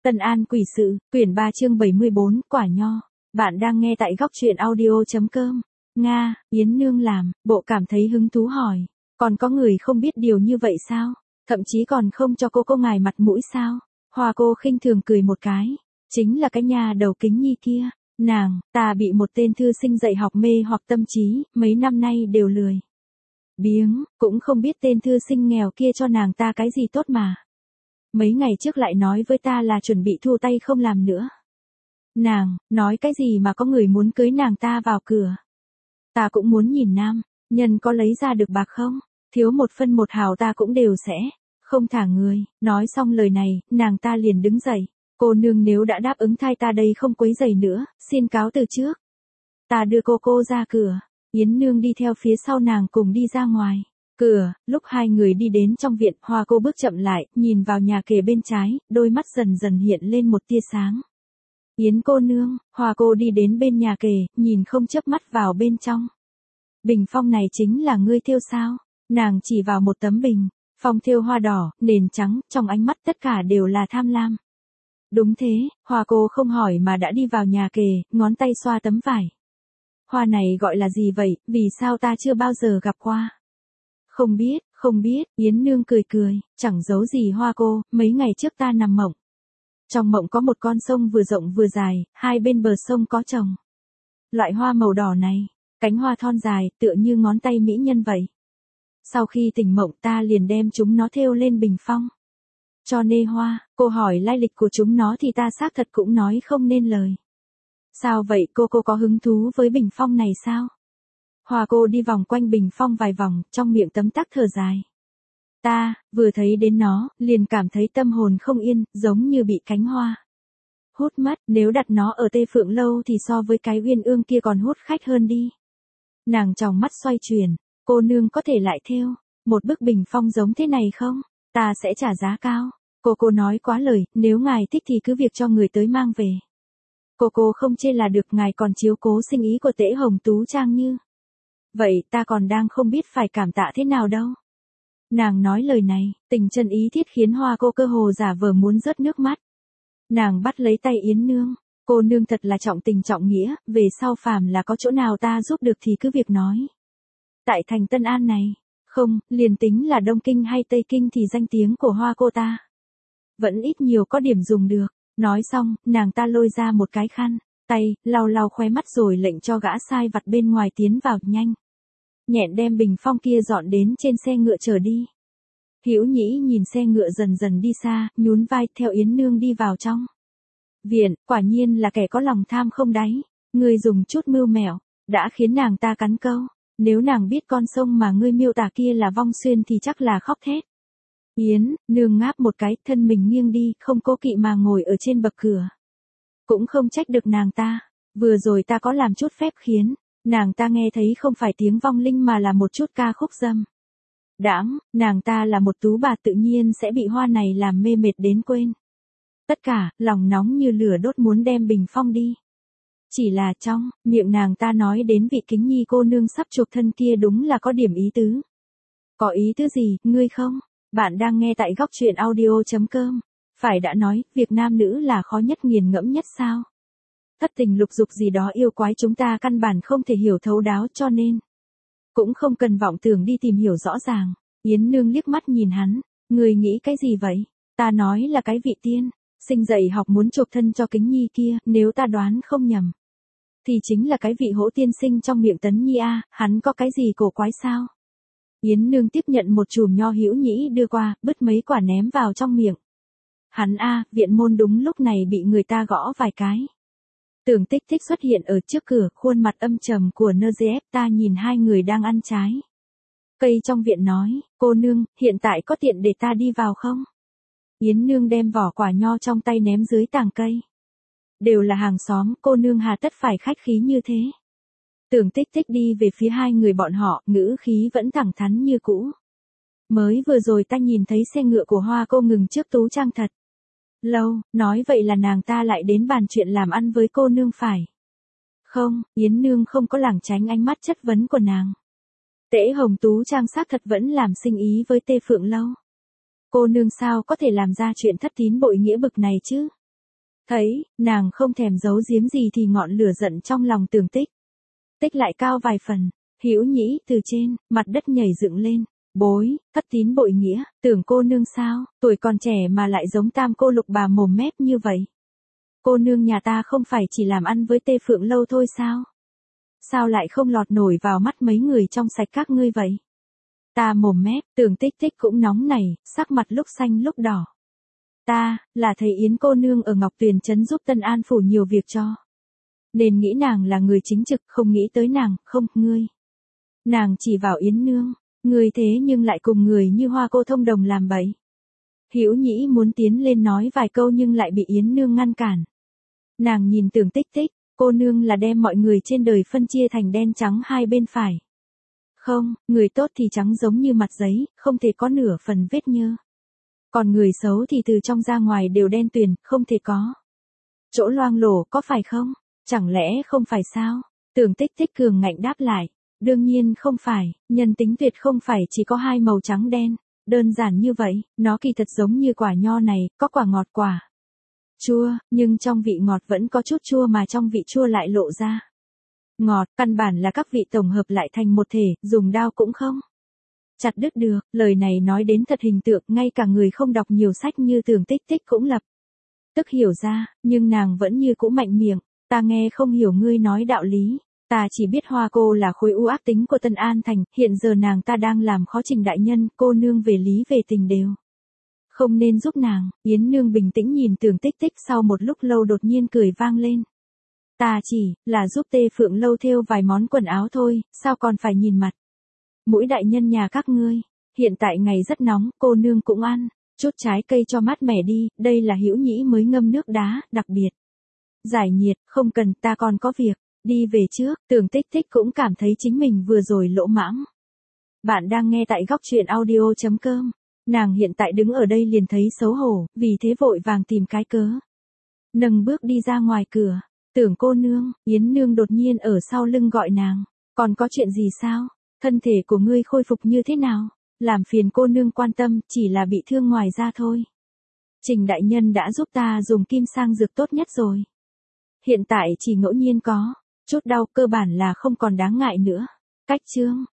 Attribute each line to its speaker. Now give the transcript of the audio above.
Speaker 1: Tân An Quỷ Sự, quyển 3 chương 74, Quả Nho. Bạn đang nghe tại góc truyện audio.com. Nga, Yến Nương làm, bộ cảm thấy hứng thú hỏi. Còn có người không biết điều như vậy sao? Thậm chí còn không cho cô ngài mặt mũi sao? Hoa cô khinh thường cười một cái. Chính là cái nhà đầu kính nhi kia. Ta bị một tên thư sinh dạy học mê hoặc tâm trí, mấy năm nay đều lười biếng, cũng không biết tên thư sinh nghèo kia cho nàng ta cái gì tốt mà. Mấy ngày trước lại nói với ta là chuẩn bị thu tay không làm nữa. Nàng, nói cái gì mà có người muốn cưới nàng ta vào cửa. Ta cũng muốn nhìn nam, nhân có lấy ra được bạc không? Thiếu một phân một hào ta cũng đều sẽ, không thả người. Nói xong lời này, nàng ta liền đứng dậy. Cô nương nếu đã đáp ứng thay ta đây không quấy rầy nữa, xin cáo từ trước. Ta đưa cô ra cửa, Yến Nương đi theo phía sau nàng cùng đi ra ngoài. Cửa, lúc hai người đi đến trong viện, Hoa cô bước chậm lại, nhìn vào nhà kề bên trái, đôi mắt dần dần hiện lên một tia sáng. Yến cô nương, Hoa cô đi đến bên nhà kề, nhìn không chớp mắt vào bên trong. Bình phong này chính là ngươi thêu sao? Nàng chỉ vào một tấm bình, phong thêu hoa đỏ, nền trắng, trong ánh mắt tất cả đều là tham lam. Đúng thế, Hoa cô không hỏi mà đã đi vào nhà kề, ngón tay xoa tấm vải. Hoa này gọi là gì vậy, vì sao ta chưa bao giờ gặp qua? Không biết, Yến Nương cười, chẳng giấu gì Hoa cô, mấy ngày trước ta nằm mộng. Trong mộng có một con sông vừa rộng vừa dài, hai bên bờ sông có trồng loại hoa màu đỏ này, cánh hoa thon dài, tựa như ngón tay mỹ nhân vậy. Sau khi tỉnh mộng ta liền đem chúng nó thêu lên bình phong. Cho nê hoa, cô hỏi lai lịch của chúng nó thì ta xác thật cũng nói không nên lời. Sao vậy, cô có hứng thú với bình phong này sao? Hoa cô đi vòng quanh bình phong vài vòng, trong miệng tấm tắc thở dài. Ta, vừa thấy đến nó, liền cảm thấy tâm hồn không yên, giống như bị cánh hoa hút mất, nếu đặt nó ở Tê Phượng Lâu thì so với cái Uyên Ương kia còn hút khách hơn đi. Nàng tròng mắt xoay chuyển, cô nương có thể lại thêu một bức bình phong giống thế này không? Ta sẽ trả giá cao. Cô nói quá lời, nếu ngài thích thì cứ việc cho người tới mang về. Cô không chê là được, ngài còn chiếu cố sinh ý của Tễ Hồng Tú Trang như vậy, ta còn đang không biết phải cảm tạ thế nào đâu. Nàng nói lời này, tình chân ý thiết khiến Hoa cô cơ hồ giả vờ muốn rớt nước mắt. Nàng bắt lấy tay Yến Nương, cô nương thật là trọng tình trọng nghĩa, về sau phàm là có chỗ nào ta giúp được thì cứ việc nói. Tại thành Tân An này, không, liền tính là Đông Kinh hay Tây Kinh thì danh tiếng của Hoa cô ta vẫn ít nhiều có điểm dùng được. Nói xong, nàng ta lôi ra một cái khăn tay, lau khóe mắt rồi lệnh cho gã sai vặt bên ngoài tiến vào, nhanh nhẹn đem bình phong kia dọn đến trên xe ngựa chở đi. Hữu Nhĩ nhìn xe ngựa dần dần đi xa, nhún vai theo Yến Nương đi vào trong viện. Quả nhiên là kẻ có lòng tham không đáy. Ngươi dùng chút mưu mẹo đã khiến nàng ta cắn câu. Nếu nàng biết con sông mà ngươi miêu tả kia là Vong Xuyên thì chắc là khóc thét. Yến Nương ngáp một cái, thân mình nghiêng đi, không cố kỵ mà ngồi ở trên bậc cửa. Cũng không trách được nàng ta. Vừa rồi ta có làm chút phép khiến nàng ta nghe thấy không phải tiếng vong linh mà là một chút ca khúc dâm đãng. Nàng ta là một tú bà, tự nhiên sẽ bị hoa này làm mê mệt đến quên tất cả, lòng nóng như lửa đốt muốn đem bình phong đi. Chỉ là trong miệng nàng ta nói đến vị kính nhi cô nương sắp chuộc thân kia đúng là có điểm ý tứ. Có ý tứ gì, ngươi không? Bạn đang nghe tại góc truyện audio.com. Phải đã nói, việc nam nữ là khó nhất nghiền ngẫm nhất sao? Thất tình lục dục gì đó yêu quái chúng ta căn bản không thể hiểu thấu đáo, cho nên cũng không cần vọng tưởng đi tìm hiểu rõ ràng. Yến Nương liếc mắt nhìn hắn, người nghĩ cái gì vậy? Ta nói là cái vị tiên sinh dạy học muốn chuộc thân cho kính nhi kia, nếu ta đoán không nhầm thì chính là cái vị Hỗ tiên sinh trong miệng Tấn Nhi a. Hắn có cái gì cổ quái sao? Yến Nương tiếp nhận một chùm nho Hữu Nhĩ đưa qua, bứt mấy quả ném vào trong miệng hắn. Viện môn đúng lúc này bị người ta gõ vài cái. Tưởng Tích Tích xuất hiện ở trước cửa, khuôn mặt âm trầm của NGF. Ta nhìn hai người đang ăn trái cây trong viện nói, cô nương, hiện tại có tiện để ta đi vào không? Yến Nương đem vỏ quả nho trong tay ném dưới tàng cây. Đều là hàng xóm, cô nương hà tất phải khách khí như thế. Tưởng Tích Tích đi về phía hai người bọn họ, ngữ khí vẫn thẳng thắn như cũ. Mới vừa rồi ta nhìn thấy xe ngựa của Hoa cô ngừng trước Tú Trang thật lâu, nói vậy là nàng ta lại đến bàn chuyện làm ăn với cô nương phải không? Yến Nương không có lảng tránh ánh mắt chất vấn của nàng. Tễ Hồng Tú Trang xác thật vẫn làm sinh ý với Tê Phượng Lâu. Cô nương sao có thể làm ra chuyện thất tín bội nghĩa bực này chứ? Thấy, nàng không thèm giấu giếm gì thì ngọn lửa giận trong lòng Tưởng Tích. Tích lại cao vài phần, Hữu Nhĩ từ trên, mặt đất nhảy dựng lên. Bối, thất tín bội nghĩa, Tưởng cô nương sao, tuổi còn trẻ mà lại giống Tam cô Lục bà mồm mép như vậy. Cô nương nhà ta không phải chỉ làm ăn với Tê Phượng Lâu thôi sao? Sao lại không lọt nổi vào mắt mấy người trong sạch các ngươi vậy? Ta mồm mép, Tưởng Tích Tích cũng nóng nảy, sắc mặt lúc xanh lúc đỏ. Ta, là thấy Yến cô nương ở Ngọc Tuyền Trấn giúp Tân An phủ nhiều việc cho. Nên nghĩ nàng là người chính trực, không nghĩ tới nàng, không, ngươi. Nàng chỉ vào Yến nương, ngươi thế nhưng lại cùng người như Hoa cô thông đồng làm bậy. Hữu Nhĩ muốn tiến lên nói vài câu nhưng lại bị Yến nương ngăn cản. Nàng nhìn Tưởng Tích Tích, cô nương là đem mọi người trên đời phân chia thành đen trắng hai bên phải. Không, người tốt thì trắng giống như mặt giấy, không thể có nửa phần vết nhơ. Còn người xấu thì từ trong ra ngoài đều đen tuyền, không thể có chỗ loang lổ, có phải không? Chẳng lẽ không phải sao? Tưởng Tích Tích cường ngạnh đáp lại. Đương nhiên không phải, nhân tính tuyệt không phải chỉ có hai màu trắng đen. Đơn giản như vậy, nó kỳ thật giống như quả nho này, có quả ngọt quả chua, nhưng trong vị ngọt vẫn có chút chua mà trong vị chua lại lộ ra. Ngọt, căn bản là các vị tổng hợp lại thành một thể, dùng đao cũng không chặt đứt được. Lời này nói đến thật hình tượng, ngay cả người không đọc nhiều sách như Tưởng Tích Tích cũng lập tức hiểu ra, nhưng nàng vẫn như cũ mạnh miệng. Ta nghe không hiểu ngươi nói đạo lý. Ta chỉ biết Hoa cô là khối u ác tính của Tân An Thành, hiện giờ nàng ta đang làm khó Trình đại nhân, cô nương về lý về tình đều không nên giúp nàng. Yến nương bình tĩnh nhìn Tưởng Tích Tích, sau một lúc lâu đột nhiên cười vang lên. Ta chỉ là giúp Tê Phượng Lâu thêu vài món quần áo thôi, sao còn phải nhìn mặt mũi đại nhân nhà các ngươi. Hiện tại ngày rất nóng, cô nương cũng ăn chút trái cây cho mát mẻ đi, đây là Hữu Nhĩ mới ngâm nước đá, đặc biệt giải nhiệt. Không cần, ta còn có việc, đi về trước. Tưởng Tích Tích cũng cảm thấy chính mình vừa rồi lỗ mãng. Bạn đang nghe tại góc truyện audio.com. Nàng hiện tại đứng ở đây liền thấy xấu hổ, vì thế vội vàng tìm cái cớ nâng bước đi ra ngoài cửa. Tưởng cô nương, Yến nương đột nhiên ở sau lưng gọi nàng. Còn có chuyện gì sao? Thân thể của ngươi khôi phục như thế nào? Làm phiền cô nương quan tâm, chỉ là bị thương ngoài da thôi. Trình đại nhân đã giúp ta dùng kim sang dược tốt nhất rồi. Hiện tại chỉ ngẫu nhiên có chút đau, cơ bản là không còn đáng ngại nữa. Cách chương